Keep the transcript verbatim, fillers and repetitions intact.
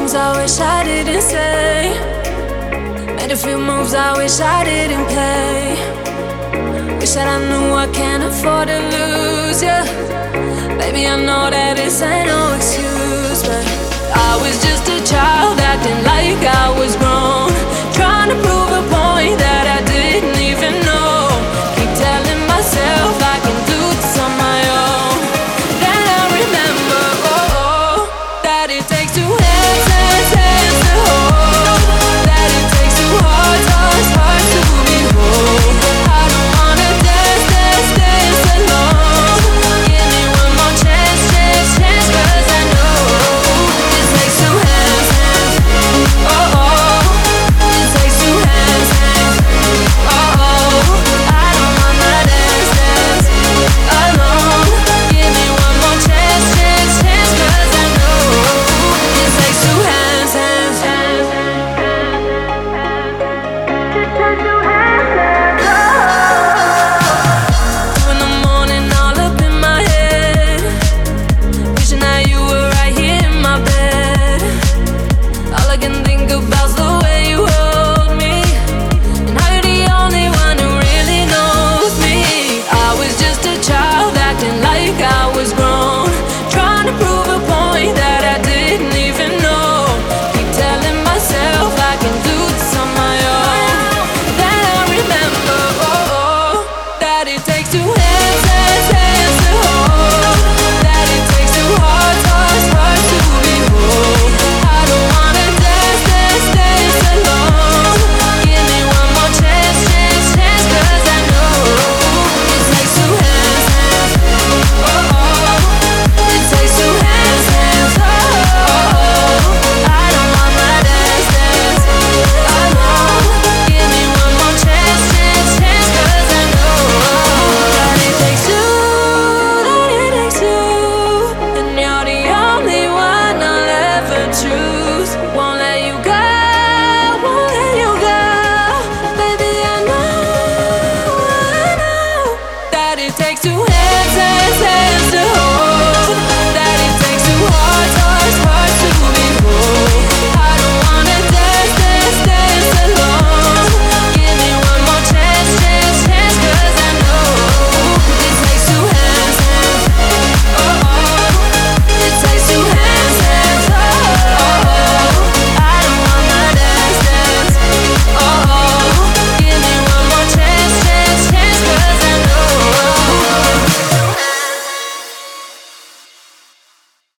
things I wish I didn't say. Made a few moves I wish I didn't play. Wish that I knew I can't afford to lose you. Baby, I know that this ain't no excuse, but I was just a child acting like I was grown, trying to prove